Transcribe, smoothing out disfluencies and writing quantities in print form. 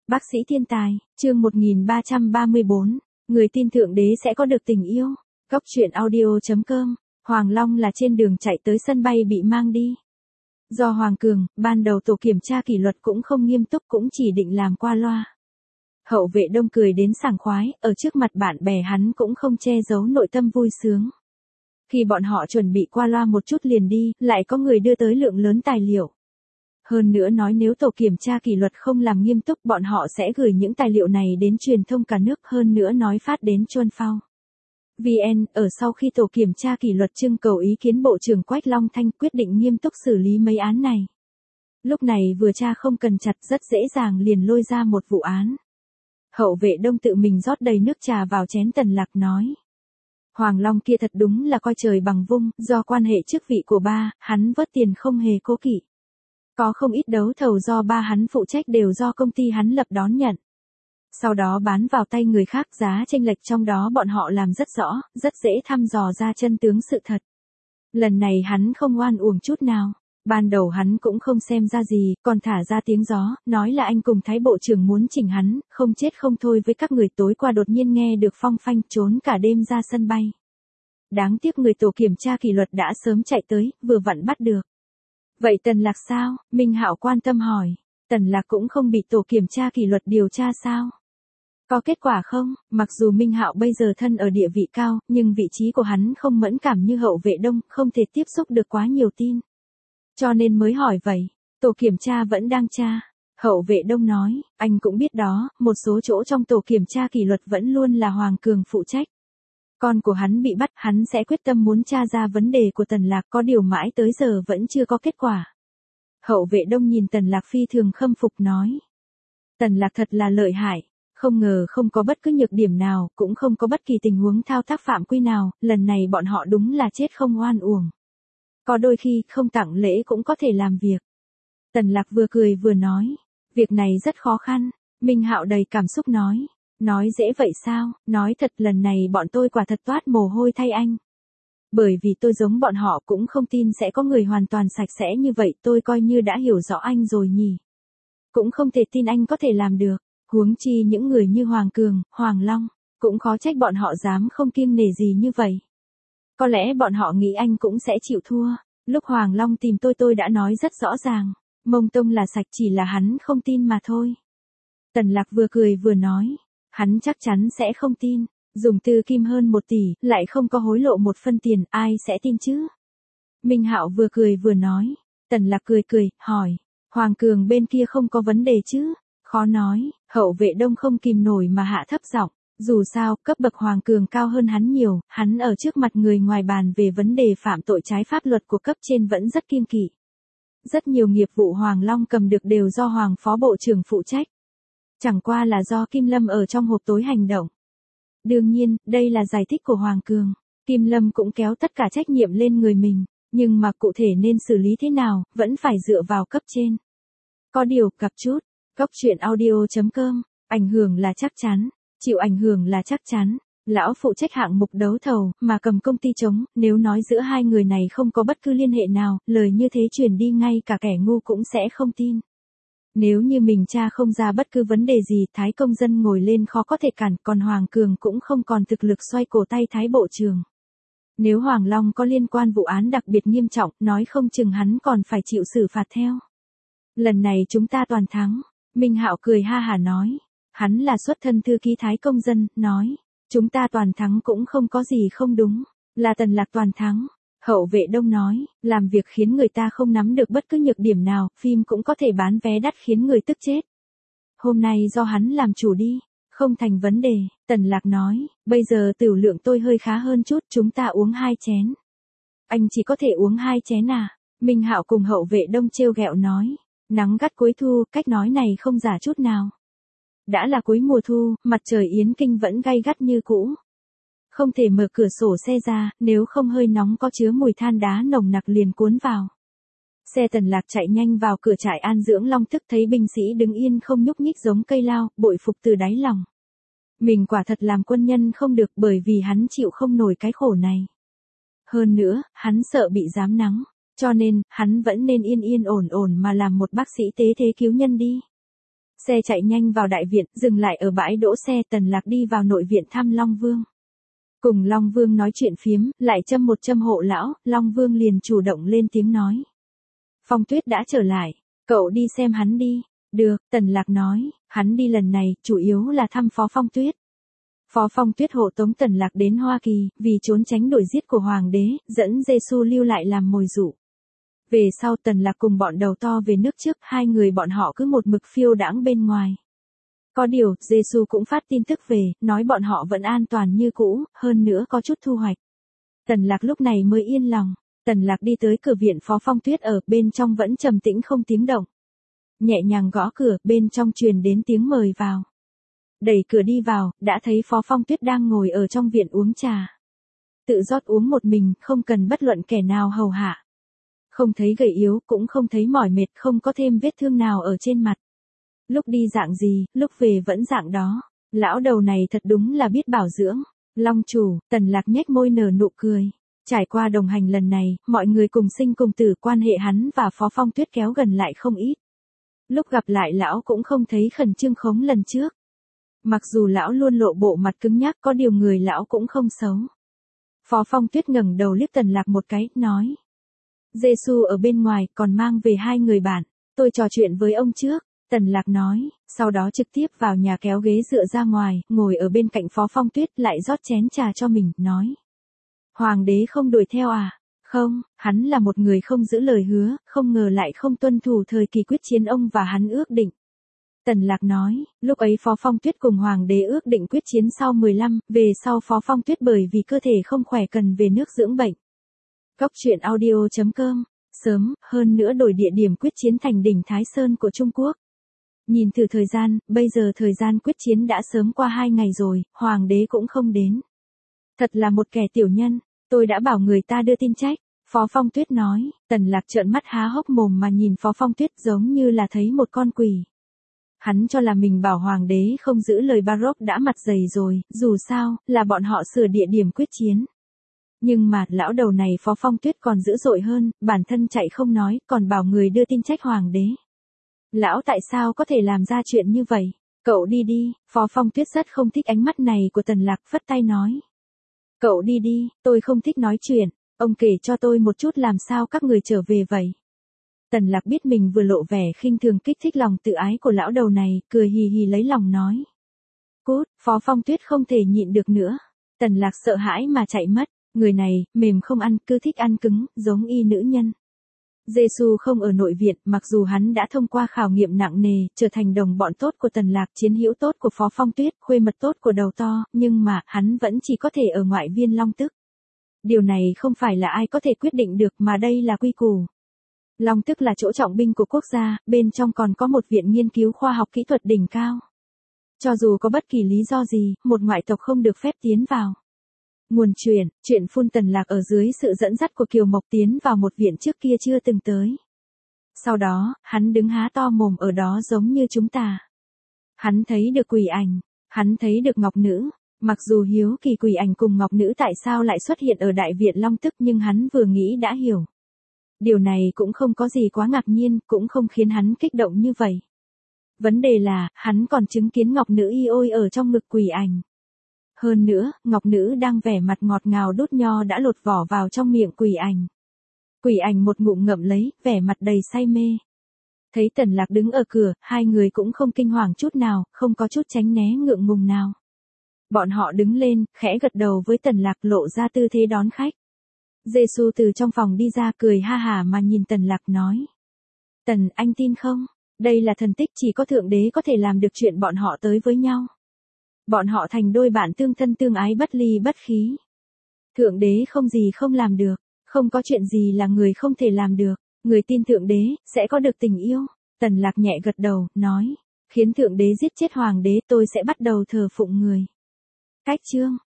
Bác sĩ thiên tài, chương 1334, người tin Thượng Đế sẽ có được tình yêu. Góc truyện audio.com, Hoàng Long là trên đường chạy tới sân bay bị mang đi. Do Hoàng Cường, ban đầu tổ kiểm tra kỷ luật cũng không nghiêm túc, cũng chỉ định làm qua loa. Hậu vệ Đông cười đến sảng khoái, ở trước mặt bạn bè hắn cũng không che giấu nội tâm vui sướng. Khi bọn họ chuẩn bị qua loa một chút liền đi, lại có người đưa tới lượng lớn tài liệu. Hơn nữa nói nếu tổ kiểm tra kỷ luật không làm nghiêm túc bọn họ sẽ gửi những tài liệu này đến truyền thông cả nước, hơn nữa nói phát đến Chuân Phao VN. Ở sau khi tổ kiểm tra kỷ luật trưng cầu ý kiến Bộ trưởng Quách Long Thanh quyết định nghiêm túc xử lý mấy án này. Lúc này vừa tra không cần chặt, rất dễ dàng liền lôi ra một vụ án. Hậu vệ Đông tự mình rót đầy nước trà vào chén Tần Lạc nói. Hoàng Long kia thật đúng là coi trời bằng vung, do quan hệ chức vị của ba, hắn vớt tiền không hề cố kỵ. Có không ít đấu thầu do ba hắn phụ trách đều do công ty hắn lập đón nhận. Sau đó bán vào tay người khác, giá chênh lệch trong đó bọn họ làm rất rõ, rất dễ thăm dò ra chân tướng sự thật. Lần này hắn không oan uổng chút nào. Ban đầu hắn cũng không xem ra gì, còn thả ra tiếng gió, nói là anh cùng Thái Bộ trưởng muốn chỉnh hắn, không chết không thôi với các người. Tối qua đột nhiên nghe được phong phanh, trốn cả đêm ra sân bay. Đáng tiếc người tổ kiểm tra kỷ luật đã sớm chạy tới, vừa vặn bắt được. Vậy Tần Lạc sao? Minh Hạo quan tâm hỏi. Tần Lạc cũng không bị tổ kiểm tra kỷ luật điều tra sao? Có kết quả không? Mặc dù Minh Hạo bây giờ thân ở địa vị cao, nhưng vị trí của hắn không mẫn cảm như Hậu vệ Đông, không thể tiếp xúc được quá nhiều tin. Cho nên mới hỏi vậy. Tổ kiểm tra vẫn đang tra. Hậu vệ Đông nói, anh cũng biết đó, một số chỗ trong tổ kiểm tra kỷ luật vẫn luôn là Hoàng Cường phụ trách. Con của hắn bị bắt, hắn sẽ quyết tâm muốn tra ra vấn đề của Tần Lạc, có điều mãi tới giờ vẫn chưa có kết quả. Hậu vệ Đông nhìn Tần Lạc phi thường khâm phục nói. Tần Lạc thật là lợi hại, không ngờ không có bất cứ nhược điểm nào, cũng không có bất kỳ tình huống thao tác phạm quy nào, lần này bọn họ đúng là chết không oan uổng. Có đôi khi không tặng lễ cũng có thể làm việc. Tần Lạc vừa cười vừa nói, việc này rất khó khăn. Minh Hạo đầy cảm xúc nói. Nói dễ vậy sao? Nói thật lần này bọn tôi quả thật toát mồ hôi thay anh. Bởi vì tôi giống bọn họ cũng không tin sẽ có người hoàn toàn sạch sẽ như vậy, tôi coi như đã hiểu rõ anh rồi nhỉ. Cũng không thể tin anh có thể làm được, huống chi những người như Hoàng Cường, Hoàng Long, cũng khó trách bọn họ dám không kiêng nể gì như vậy. Có lẽ bọn họ nghĩ anh cũng sẽ chịu thua. Lúc Hoàng Long tìm tôi đã nói rất rõ ràng, Mông Tông là sạch, chỉ là hắn không tin mà thôi. Tần Lạc vừa cười vừa nói. Hắn chắc chắn sẽ không tin, dùng tư kim hơn 1 tỷ, lại không có hối lộ một phân tiền, ai sẽ tin chứ? Minh Hạo vừa cười vừa nói. Tần Lạc cười, hỏi, Hoàng Cường bên kia không có vấn đề chứ? Khó nói. Hậu vệ Đông không kìm nổi mà hạ thấp giọng. Dù sao, cấp bậc Hoàng Cường cao hơn hắn nhiều, hắn ở trước mặt người ngoài bàn về vấn đề phạm tội trái pháp luật của cấp trên vẫn rất kiêng kỵ. Rất nhiều nghiệp vụ Hoàng Long cầm được đều do Hoàng Phó Bộ trưởng phụ trách. Chẳng qua là do Kim Lâm ở trong hộp tối hành động. Đương nhiên, đây là giải thích của Hoàng Cường. Kim Lâm cũng kéo tất cả trách nhiệm lên người mình, nhưng mà cụ thể nên xử lý thế nào, vẫn phải dựa vào cấp trên. Có điều, gặp chút, góc truyện audio.com, ảnh hưởng là chắc chắn, chịu ảnh hưởng là chắc chắn. Lão phụ trách hạng mục đấu thầu, mà cầm công ty trống, nếu nói giữa hai người này không có bất cứ liên hệ nào, lời như thế truyền đi ngay cả kẻ ngu cũng sẽ không tin. Nếu như mình tra không ra bất cứ vấn đề gì, Thái công dân ngồi lên khó có thể cản, còn Hoàng Cường cũng không còn thực lực xoay cổ tay Thái Bộ trưởng. Nếu Hoàng Long có liên quan vụ án đặc biệt nghiêm trọng, nói không chừng hắn còn phải chịu xử phạt theo. Lần này chúng ta toàn thắng. Minh Hạo cười ha hả nói. Hắn là xuất thân thư ký Thái công dân, nói. Chúng ta toàn thắng cũng không có gì không đúng. Là Tần Lạc toàn thắng. Hậu vệ Đông nói, làm việc khiến người ta không nắm được bất cứ nhược điểm nào, phim cũng có thể bán vé đắt khiến người tức chết. Hôm nay do hắn làm chủ đi, không thành vấn đề. Tần Lạc nói, bây giờ tửu lượng tôi hơi khá hơn chút, chúng ta uống 2 chén. Anh chỉ có thể uống 2 chén à? Minh Hạo cùng Hậu vệ Đông trêu ghẹo nói, nắng gắt cuối thu, cách nói này không giả chút nào. Đã là cuối mùa thu, mặt trời Yến Kinh vẫn gay gắt như cũ. Không thể mở cửa sổ xe ra, nếu không hơi nóng có chứa mùi than đá nồng nặc liền cuốn vào. Xe Tần Lạc chạy nhanh vào cửa trại an dưỡng Long Thức, thấy binh sĩ đứng yên không nhúc nhích giống cây lao, bội phục từ đáy lòng. Mình quả thật làm quân nhân không được, bởi vì hắn chịu không nổi cái khổ này. Hơn nữa, hắn sợ bị giám nắng, cho nên, hắn vẫn nên yên yên ổn ổn mà làm một bác sĩ tế thế cứu nhân đi. Xe chạy nhanh vào đại viện, dừng lại ở bãi đỗ xe. Tần Lạc đi vào nội viện thăm Long Vương. Cùng Long Vương nói chuyện phiếm, lại châm một châm hộ lão, Long Vương liền chủ động lên tiếng nói. Phong Tuyết đã trở lại, cậu đi xem hắn đi. Được, Tần Lạc nói, hắn đi lần này, chủ yếu là thăm Phó Phong Tuyết. Phó Phong Tuyết hộ tống Tần Lạc đến Hoa Kỳ, vì trốn tránh đuổi giết của Hoàng đế, dẫn Giê-xu lưu lại làm mồi dụ. Về sau Tần Lạc cùng bọn đầu to về nước trước, hai người bọn họ cứ một mực phiêu đãng bên ngoài. Có điều, Giê-xu cũng phát tin tức về, nói bọn họ vẫn an toàn như cũ, hơn nữa có chút thu hoạch. Tần Lạc lúc này mới yên lòng. Tần Lạc đi tới cửa viện Phó Phong Tuyết ở, bên trong vẫn trầm tĩnh không tiếng động. Nhẹ nhàng gõ cửa, bên trong truyền đến tiếng mời vào. Đẩy cửa đi vào, đã thấy Phó Phong Tuyết đang ngồi ở trong viện uống trà. Tự rót uống một mình, không cần bất luận kẻ nào hầu hạ. Không thấy gầy yếu, cũng không thấy mỏi mệt, không có thêm vết thương nào ở trên mặt. Lúc đi dạng gì, lúc về vẫn dạng đó. Lão đầu này thật đúng là biết bảo dưỡng. Long chủ, Tần Lạc nhếch môi nở nụ cười. Trải qua đồng hành lần này, mọi người cùng sinh cùng tử, quan hệ hắn và Phó Phong Tuyết kéo gần lại không ít. Lúc gặp lại lão cũng không thấy khẩn trương khống lần trước. Mặc dù lão luôn lộ bộ mặt cứng nhắc, có điều người lão cũng không xấu. Phó Phong Tuyết ngẩng đầu liếc Tần Lạc một cái, nói. Giê-xu ở bên ngoài, còn mang về hai người bạn. Tôi trò chuyện với ông trước. Tần Lạc nói, sau đó trực tiếp vào nhà kéo ghế dựa ra ngoài, ngồi ở bên cạnh Phó Phong Tuyết, lại rót chén trà cho mình, nói. Hoàng đế không đuổi theo à? Không, hắn là một người không giữ lời hứa, không ngờ lại không tuân thủ thời kỳ quyết chiến ông và hắn ước định. Tần Lạc nói, lúc ấy Phó Phong Tuyết cùng Hoàng đế ước định quyết chiến sau 15, về sau Phó Phong Tuyết bởi vì cơ thể không khỏe cần về nước dưỡng bệnh. Góc truyện audio.com, sớm, hơn nữa đổi địa điểm quyết chiến thành đỉnh Thái Sơn của Trung Quốc. Nhìn từ thời gian, bây giờ thời gian quyết chiến đã sớm qua 2 ngày rồi, Hoàng đế cũng không đến. Thật là một kẻ tiểu nhân, tôi đã bảo người ta đưa tin trách. Phó Phong Tuyết nói, Tần Lạc trợn mắt há hốc mồm mà nhìn Phó Phong Tuyết giống như là thấy một con quỷ. Hắn cho là mình bảo Hoàng đế không giữ lời Baroque đã mặt dày rồi, dù sao, là bọn họ sửa địa điểm quyết chiến. Nhưng mà, lão đầu này Phó Phong Tuyết còn dữ dội hơn, bản thân chạy không nói, còn bảo người đưa tin trách Hoàng đế. Lão tại sao có thể làm ra chuyện như vậy? Cậu đi đi, Phó Phong Tuyết rất không thích ánh mắt này của Tần Lạc, phất tay nói. Cậu đi đi, tôi không thích nói chuyện, ông kể cho tôi một chút làm sao các người trở về vậy. Tần Lạc biết mình vừa lộ vẻ khinh thường kích thích lòng tự ái của lão đầu này, cười hì hì lấy lòng nói. Cút, Phó Phong Tuyết không thể nhịn được nữa. Tần Lạc sợ hãi mà chạy mất, người này, mềm không ăn, cứ thích ăn cứng, giống y nữ nhân. Giê-xu không ở nội viện, mặc dù hắn đã thông qua khảo nghiệm nặng nề, trở thành đồng bọn tốt của Tần Lạc, chiến hữu tốt của Phó Phong Tuyết, khuê mật tốt của đầu to, nhưng mà, hắn vẫn chỉ có thể ở ngoại viên Long Tức. Điều này không phải là ai có thể quyết định được mà đây là quy củ. Long Tức là chỗ trọng binh của quốc gia, bên trong còn có một viện nghiên cứu khoa học kỹ thuật đỉnh cao. Cho dù có bất kỳ lý do gì, một ngoại tộc không được phép tiến vào. Nguồn chuyện phun Tần Lạc ở dưới sự dẫn dắt của Kiều Mộc tiến vào một viện trước kia chưa từng tới. Sau đó, hắn đứng há to mồm ở đó giống như chúng ta. Hắn thấy được quỷ ảnh, hắn thấy được ngọc nữ, mặc dù hiếu kỳ quỷ ảnh cùng ngọc nữ tại sao lại xuất hiện ở đại viện Long Tức nhưng hắn vừa nghĩ đã hiểu. Điều này cũng không có gì quá ngạc nhiên, cũng không khiến hắn kích động như vậy. Vấn đề là, hắn còn chứng kiến ngọc nữ y ôi ở trong ngực quỷ ảnh. Hơn nữa, ngọc nữ đang vẻ mặt ngọt ngào đút nho đã lột vỏ vào trong miệng quỷ ảnh. Quỷ ảnh một ngụm ngậm lấy, vẻ mặt đầy say mê. Thấy Tần Lạc đứng ở cửa, hai người cũng không kinh hoàng chút nào, không có chút tránh né ngượng ngùng nào. Bọn họ đứng lên, khẽ gật đầu với Tần Lạc lộ ra tư thế đón khách. Giê-xu từ trong phòng đi ra cười ha hả mà nhìn Tần Lạc nói. Tần, anh tin không? Đây là thần tích chỉ có Thượng Đế có thể làm được chuyện bọn họ tới với nhau. Bọn họ thành đôi bạn tương thân tương ái bất ly bất khí. Thượng Đế không gì không làm được, không có chuyện gì là người không thể làm được. Người tin Thượng Đế, sẽ có được tình yêu. Tần Lạc nhẹ gật đầu, nói. Khiến Thượng Đế giết chết Hoàng đế tôi sẽ bắt đầu thờ phụng người. Cách chương.